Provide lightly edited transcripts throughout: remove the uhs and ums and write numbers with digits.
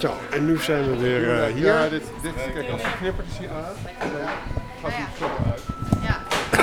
Zo, en nu zijn we weer hier. Ja, dit, kijk, als je knippert is hij aan, dan gaat hij zo uit. Ja.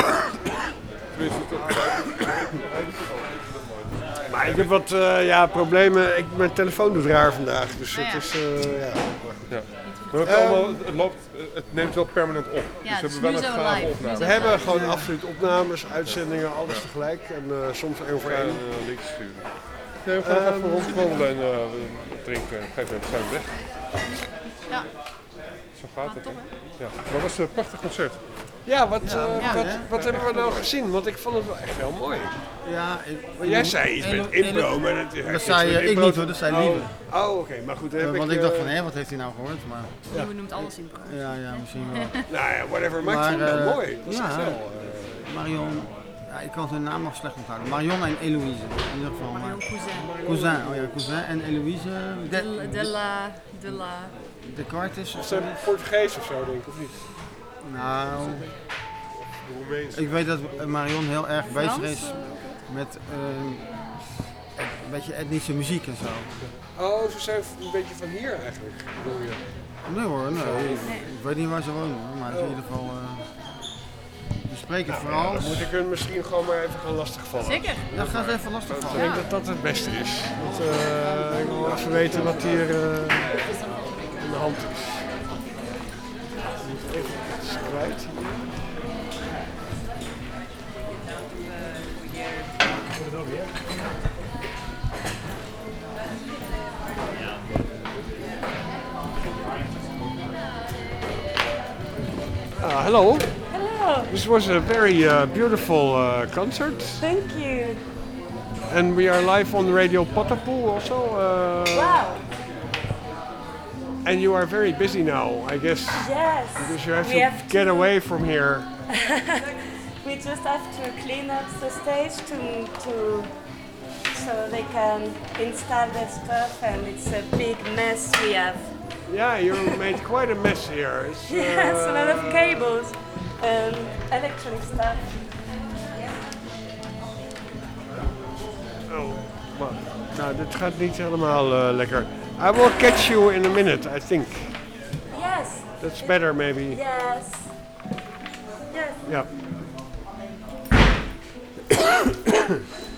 Maar ik heb wat problemen. Mijn telefoon doet raar vandaag, dus het is Ja. Maar het neemt wel permanent op. Ja, dus het is we hebben nu wel zo een gave live. opname. We hebben gewoon absoluut opnames, uitzendingen, alles tegelijk en soms één voor één. Links sturen. Nee, we gaan even rondwandelen en drinken. Op een gegeven moment zijn we weg. Ja. Zo gaat het. Hè? Ja. Maar het was een prachtig concert. Ja, wat hebben we nou gezien? Want ik vond het wel echt heel mooi. Ja, Jij zei iets met impro, maar dat zei ik niet hoor, dat zei Lieve. Oh, oké, maar goed. Dan heb Want ik dacht van, hé, wat heeft hij nou gehoord? Maar, Je noemt alles in pro. ja, misschien wel. Nou ja, whatever. Maar ik vond het wel mooi. Dat is ja, echt wel, Marion, ik kan hun naam nog slecht onthouden. Marion en Eloïse, in ieder geval. Marion Cousin. Cousin en Eloïse. De la. Descartes. Is dat Portugees of zo, denk ik, of niet? Nou, ik weet dat Marion heel erg bezig is met een beetje etnische muziek en zo. Oh, ze zijn een beetje van hier eigenlijk, bedoel je? Nee hoor, nee. Ik weet niet waar ze wonen hoor, maar in ieder geval... we spreken vooral... Dan moet ik hun misschien gewoon maar even gaan lastigvallen. Zeker. Ja, ga eens even lastig Ik vallen. denk dat dat het beste is. Want ik wil even weten wat hier aan de hand is. Ik moet even iets kwijt. Hello. Hello. This was a very beautiful concert. Thank you. And we are live on Radio Potapoe also. Wow. And you are very busy now, I guess. Yes. Because you have We to have get to- away from here. We just have to clean up the stage so they can install their stuff, and it's a big mess we have. Yeah, you made quite a mess here. It's, Yes, a lot of cables and electronic stuff. Oh, maar, nou, dit gaat niet helemaal lekker. I will catch you in a minute, I think. Yes. That's better, maybe. Yes. Yes. Yeah.